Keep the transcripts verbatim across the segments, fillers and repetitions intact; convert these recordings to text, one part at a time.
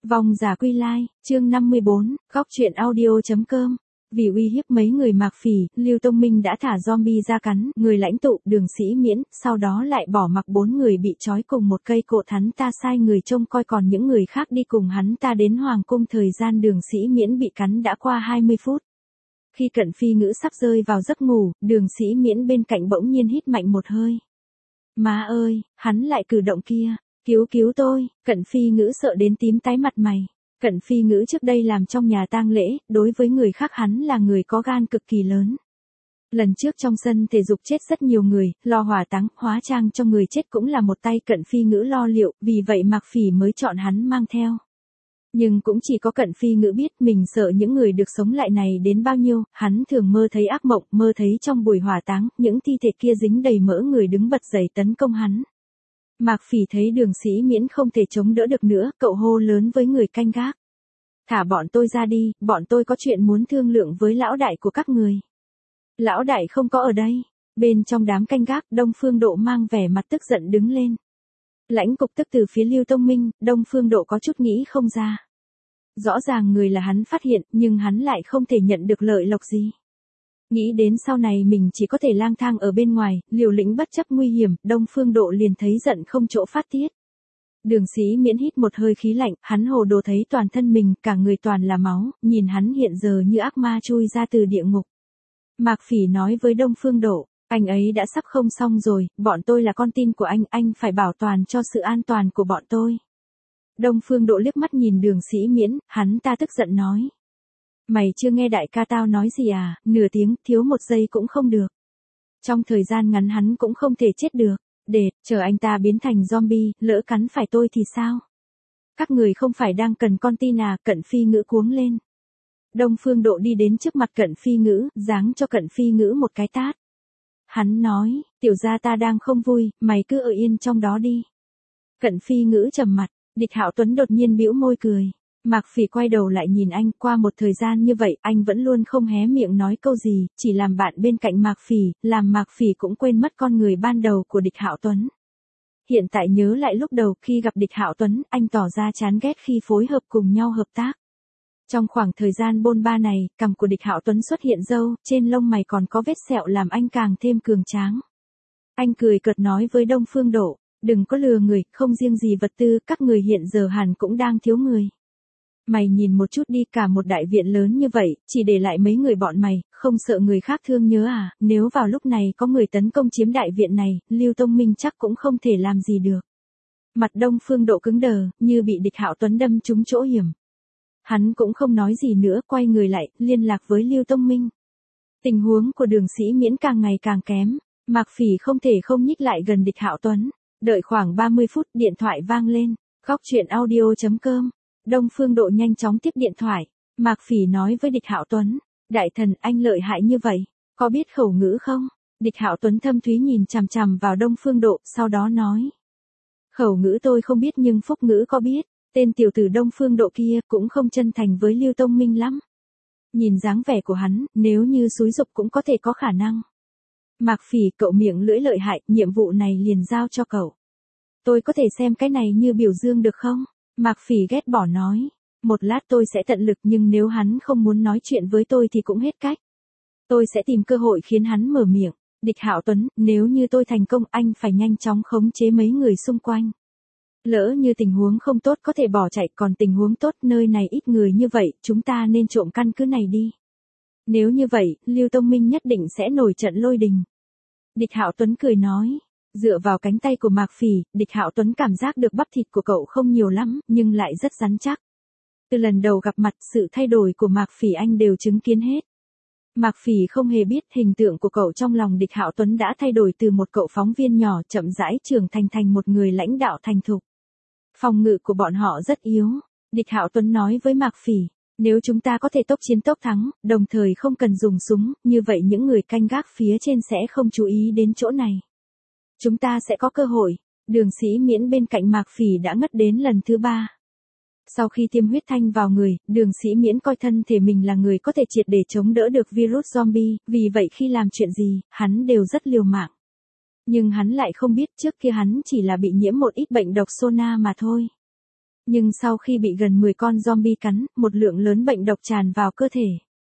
Vong giả quy lai, chương năm mươi bốn, góc truyện audio.com. Vì uy hiếp mấy người Mạc Phỉ, Lưu Tông Minh đã thả zombie ra cắn người lãnh tụ Đường Sĩ Miễn, sau đó lại bỏ mặc bốn người bị trói cùng một cây cột. Hắn ta sai người trông coi còn những người khác đi cùng hắn ta đến Hoàng cung. Thời gian Đường Sĩ Miễn bị cắn đã qua hai mươi phút. Khi Cận Phi Ngữ sắp rơi vào giấc ngủ, Đường Sĩ Miễn bên cạnh bỗng nhiên hít mạnh một hơi. Má ơi, hắn lại cử động kia. Cứu cứu tôi, Cận Phi Ngữ sợ đến tím tái mặt mày. Cận Phi Ngữ trước đây làm trong nhà tang lễ, đối với người khác hắn là người có gan cực kỳ lớn. Lần trước trong sân thể dục chết rất nhiều người, lo hỏa táng, hóa trang cho người chết cũng là một tay Cận Phi Ngữ lo liệu, vì vậy Mạc Phỉ mới chọn hắn mang theo. Nhưng cũng chỉ có Cận Phi Ngữ biết mình sợ những người được sống lại này đến bao nhiêu. Hắn thường mơ thấy ác mộng, mơ thấy trong buổi hỏa táng, những thi thể kia dính đầy mỡ người đứng bật dậy tấn công hắn. Mạc Phỉ thấy Đường Sĩ Miễn không thể chống đỡ được nữa, cậu hô lớn với người canh gác. Thả bọn tôi ra đi, bọn tôi có chuyện muốn thương lượng với lão đại của các người. Lão đại không có ở đây. Bên trong đám canh gác, Đông Phương Độ mang vẻ mặt tức giận đứng lên. Lãnh cục tức từ phía Lưu Tông Minh, Đông Phương Độ có chút nghĩ không ra. Rõ ràng người là hắn phát hiện, nhưng hắn lại không thể nhận được lợi lộc gì. Nghĩ đến sau này mình chỉ có thể lang thang ở bên ngoài, liều lĩnh bất chấp nguy hiểm, Đông Phương Độ liền thấy giận không chỗ phát tiết. Đường Sĩ Miễn hít một hơi khí lạnh, hắn hồ đồ thấy toàn thân mình, cả người toàn là máu, nhìn hắn hiện giờ như ác ma chui ra từ địa ngục. Mạc Phỉ nói với Đông Phương Độ, anh ấy đã sắp không xong rồi, bọn tôi là con tin của anh, anh phải bảo toàn cho sự an toàn của bọn tôi. Đông Phương Độ liếc mắt nhìn Đường Sĩ Miễn, hắn ta tức giận nói. Mày chưa nghe đại ca tao nói gì à, nửa tiếng, thiếu một giây cũng không được. Trong thời gian ngắn hắn cũng không thể chết được. Để, chờ anh ta biến thành zombie, lỡ cắn phải tôi thì sao? Các người không phải đang cần con tin à? Cận Phi Ngữ cuống lên. Đông Phương Độ đi đến trước mặt Cận Phi Ngữ, giáng cho Cận Phi Ngữ một cái tát. Hắn nói, tiểu gia ta đang không vui, mày cứ ở yên trong đó đi. Cận Phi Ngữ trầm mặt, Địch Hạo Tuấn đột nhiên bĩu môi cười. Mạc Phỉ quay đầu lại nhìn anh, qua một thời gian như vậy, anh vẫn luôn không hé miệng nói câu gì, chỉ làm bạn bên cạnh Mạc Phỉ, làm Mạc Phỉ cũng quên mất con người ban đầu của Địch Hạo Tuấn. Hiện tại nhớ lại lúc đầu khi gặp Địch Hạo Tuấn, anh tỏ ra chán ghét khi phối hợp cùng nhau hợp tác. Trong khoảng thời gian bôn ba này, cằm của Địch Hạo Tuấn xuất hiện râu, trên lông mày còn có vết sẹo làm anh càng thêm cường tráng. Anh cười cợt nói với Đông Phương Độ, đừng có lừa người, không riêng gì vật tư, các người hiện giờ hẳn cũng đang thiếu người. Mày nhìn một chút đi, cả một đại viện lớn như vậy, chỉ để lại mấy người bọn mày, không sợ người khác thương nhớ à? Nếu vào lúc này có người tấn công chiếm đại viện này, Lưu Tông Minh chắc cũng không thể làm gì được. Mặt Đông Phương Độ cứng đờ, như bị Địch Hạo Tuấn đâm trúng chỗ hiểm. Hắn cũng không nói gì nữa, quay người lại, liên lạc với Lưu Tông Minh. Tình huống của Đường Sĩ Miễn càng ngày càng kém, Mạc Phỉ không thể không nhích lại gần Địch Hạo Tuấn. Đợi khoảng ba mươi phút, điện thoại vang lên. Góc truyện audio.com. Đông Phương Độ nhanh chóng tiếp điện thoại. Mạc Phỉ nói với Địch Hạo Tuấn, đại thần, anh lợi hại như vậy, có biết khẩu ngữ không? Địch Hạo Tuấn thâm thúy nhìn chằm chằm vào Đông Phương Độ, sau đó nói. Khẩu ngữ tôi không biết nhưng phúc ngữ có biết, tên tiểu tử Đông Phương Độ kia cũng không chân thành với Lưu Tông Minh lắm. Nhìn dáng vẻ của hắn, nếu như xúi giục cũng có thể có khả năng. Mạc Phỉ, cậu miệng lưỡi lợi hại, nhiệm vụ này liền giao cho cậu. Tôi có thể xem cái này như biểu dương được không? Mạc Phỉ ghét bỏ nói, một lát tôi sẽ tận lực nhưng nếu hắn không muốn nói chuyện với tôi thì cũng hết cách. Tôi sẽ tìm cơ hội khiến hắn mở miệng. Địch Hạo Tuấn, nếu như tôi thành công anh phải nhanh chóng khống chế mấy người xung quanh. Lỡ như tình huống không tốt có thể bỏ chạy, còn tình huống tốt nơi này ít người như vậy, chúng ta nên trộm căn cứ này đi. Nếu như vậy, Lưu Tông Minh nhất định sẽ nổi trận lôi đình. Địch Hạo Tuấn cười nói. Dựa vào cánh tay của Mạc Phỉ, Địch Hạo Tuấn cảm giác được bắp thịt của cậu không nhiều lắm, nhưng lại rất rắn chắc. Từ lần đầu gặp mặt, sự thay đổi của Mạc Phỉ anh đều chứng kiến hết. Mạc Phỉ không hề biết hình tượng của cậu trong lòng Địch Hạo Tuấn đã thay đổi từ một cậu phóng viên nhỏ chậm rãi trưởng thành thành một người lãnh đạo thành thục. Phòng ngự của bọn họ rất yếu. Địch Hạo Tuấn nói với Mạc Phỉ, nếu chúng ta có thể tốc chiến tốc thắng, đồng thời không cần dùng súng, như vậy những người canh gác phía trên sẽ không chú ý đến chỗ này. Chúng ta sẽ có cơ hội. Đường Sĩ Miễn bên cạnh Mạc Phỉ đã ngất đến lần thứ ba. Sau khi tiêm huyết thanh vào người, Đường Sĩ Miễn coi thân thể mình là người có thể triệt để chống đỡ được virus zombie, vì vậy khi làm chuyện gì, hắn đều rất liều mạng. Nhưng hắn lại không biết trước kia hắn chỉ là bị nhiễm một ít bệnh độc Sona mà thôi. Nhưng sau khi bị gần mười con zombie cắn, một lượng lớn bệnh độc tràn vào cơ thể.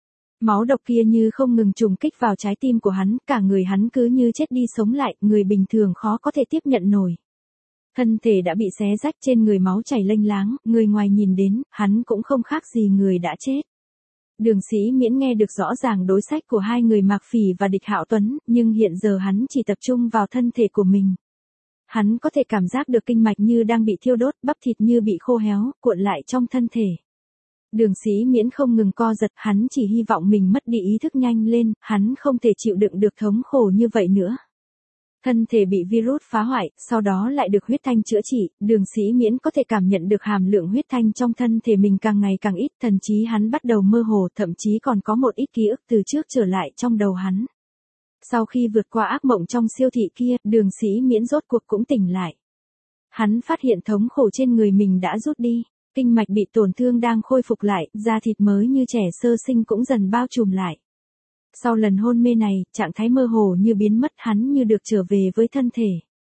Máu độc kia như không ngừng trùng kích vào trái tim của hắn, cả người hắn cứ như chết đi sống lại, người bình thường khó có thể tiếp nhận nổi. Thân thể đã bị xé rách, trên người máu chảy lênh láng, người ngoài nhìn đến, hắn cũng không khác gì người đã chết. Đường Sĩ Miễn nghe được rõ ràng đối sách của hai người Mạc Phỉ và Địch Hạo Tuấn, nhưng hiện giờ hắn chỉ tập trung vào thân thể của mình. Hắn có thể cảm giác được kinh mạch như đang bị thiêu đốt, bắp thịt như bị khô héo, cuộn lại trong thân thể. Đường Sĩ Miễn không ngừng co giật, hắn chỉ hy vọng mình mất đi ý thức nhanh lên, hắn không thể chịu đựng được thống khổ như vậy nữa. Thân thể bị virus phá hoại, sau đó lại được huyết thanh chữa trị, Đường Sĩ Miễn có thể cảm nhận được hàm lượng huyết thanh trong thân thể mình càng ngày càng ít, thậm chí hắn bắt đầu mơ hồ, thậm chí còn có một ít ký ức từ trước trở lại trong đầu hắn. Sau khi vượt qua ác mộng trong siêu thị kia, Đường Sĩ Miễn rốt cuộc cũng tỉnh lại. Hắn phát hiện thống khổ trên người mình đã rút đi, kinh mạch bị tổn thương đang khôi phục lại, da thịt mới như trẻ sơ sinh cũng dần bao trùm lại. Sau lần hôn mê này, trạng thái mơ hồ như biến mất, hắn như được trở về với thân thể.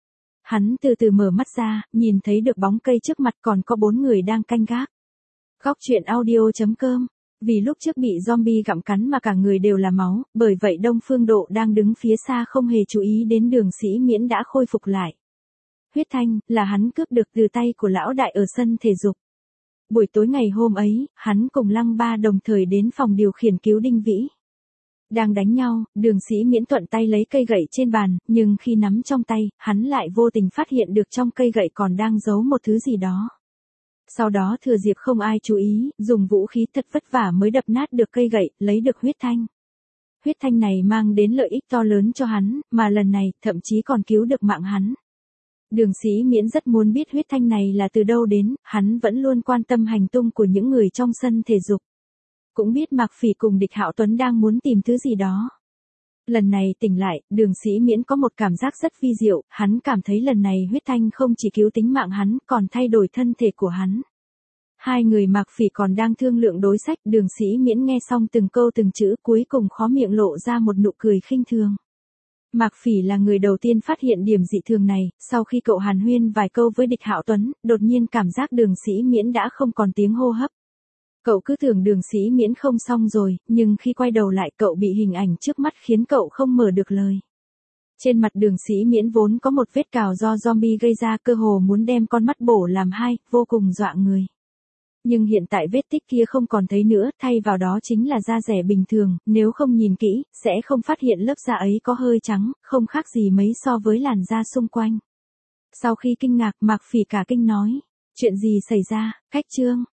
Hắn từ từ mở mắt ra, nhìn thấy được bóng cây trước mặt, còn có bốn người đang canh gác. Góc truyện audio chấm com. Vì lúc trước bị zombie gặm cắn mà cả người đều là máu, bởi vậy Đông Phương Độ đang đứng phía xa không hề chú ý đến Đường Sĩ Miễn đã khôi phục lại. Huyết thanh, là hắn cướp được từ tay của lão đại ở sân thể dục. Buổi tối ngày hôm ấy, hắn cùng Lăng Ba đồng thời đến phòng điều khiển cứu Đinh Vĩ. Đang đánh nhau, Đường Sĩ Miễn thuận tay lấy cây gậy trên bàn, nhưng khi nắm trong tay, hắn lại vô tình phát hiện được trong cây gậy còn đang giấu một thứ gì đó. Sau đó thừa dịp không ai chú ý, dùng vũ khí thật vất vả mới đập nát được cây gậy, lấy được huyết thanh. Huyết thanh này mang đến lợi ích to lớn cho hắn, mà lần này, thậm chí còn cứu được mạng hắn. Đường Sĩ Miễn rất muốn biết huyết thanh này là từ đâu đến, hắn vẫn luôn quan tâm hành tung của những người trong sân thể dục. Cũng biết Mạc Phỉ cùng Địch Hạo Tuấn đang muốn tìm thứ gì đó. Lần này tỉnh lại, Đường Sĩ Miễn có một cảm giác rất vi diệu, hắn cảm thấy lần này huyết thanh không chỉ cứu tính mạng hắn, còn thay đổi thân thể của hắn. Hai người Mạc Phỉ còn đang thương lượng đối sách, Đường Sĩ Miễn nghe xong từng câu từng chữ, cuối cùng khó miệng lộ ra một nụ cười khinh thường. Mạc Phỉ là người đầu tiên phát hiện điểm dị thường này, sau khi cậu hàn huyên vài câu với Địch Hạo Tuấn, đột nhiên cảm giác Đường Sĩ Miễn đã không còn tiếng hô hấp. Cậu cứ tưởng Đường Sĩ Miễn không xong rồi, nhưng khi quay đầu lại cậu bị hình ảnh trước mắt khiến cậu không mở được lời. Trên mặt Đường Sĩ Miễn vốn có một vết cào do zombie gây ra, cơ hồ muốn đem con mắt bổ làm hai, vô cùng dọa người. Nhưng hiện tại vết tích kia không còn thấy nữa, thay vào đó chính là da dẻ bình thường, nếu không nhìn kỹ, sẽ không phát hiện lớp da ấy có hơi trắng, không khác gì mấy so với làn da xung quanh. Sau khi kinh ngạc, Mạc Phỉ cả kinh nói, chuyện gì xảy ra, Khách Trương,